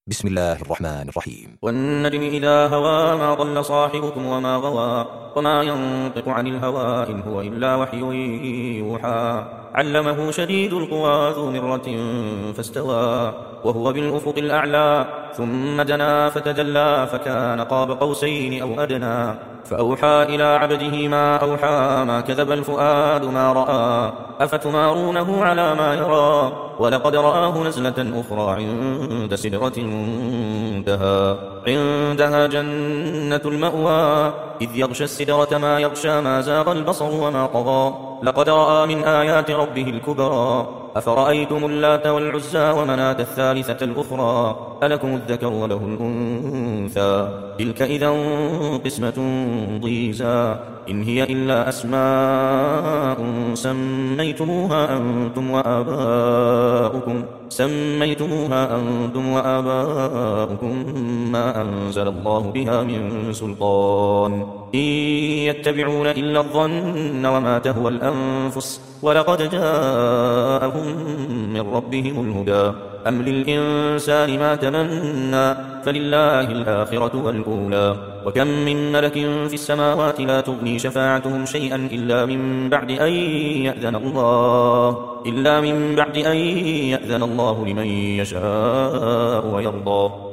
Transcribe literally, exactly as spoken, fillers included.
بسم الله الرحمن الرحيم. والنجم إذا هوى ما ضل صاحبكم وما غوى وما ينطق عن الهوى إن هو إلا وحي يوحى علمه شديد القوى ذو مرة فاستوى وهو بالأفق الأعلى ثم دنا فتدلى فكان قاب قوسين أو أدنى فأوحى إلى عبده ما أوحى ما كذب الفؤاد ما رأى أفتمارونه على ما يرى ولقد رآه نزلة أخرى عند سدرة المنتهى عندها جنة المأوى إذ يغشى السدرة ما يغشى ما زاغ البصر وما طغى لقد رأى من آيات ربه الكبرى أفرأيتم اللات والعزى ومناة الثالثة الأخرى ألكم الذكر وله الأنثى تلك إذا قسمة ضيزى إن هي إلا أسماء سميتموها أنتم وآباؤكم سميتموها أنتم وآباؤكم ما أنزل الله بها من سلطان إن يتبعون إلا الظن وما تهوى الأنفس ولقد جاءهم من ربهم الهدى أم للإنسان ما تمنى فلله الآخرة والأولى وكم من ملك في السماوات لا تغني شفاعتهم شيئا إلا من بعد أن يأذن الله إلا من بعد أن يأذن الله لمن يشاء ويرضى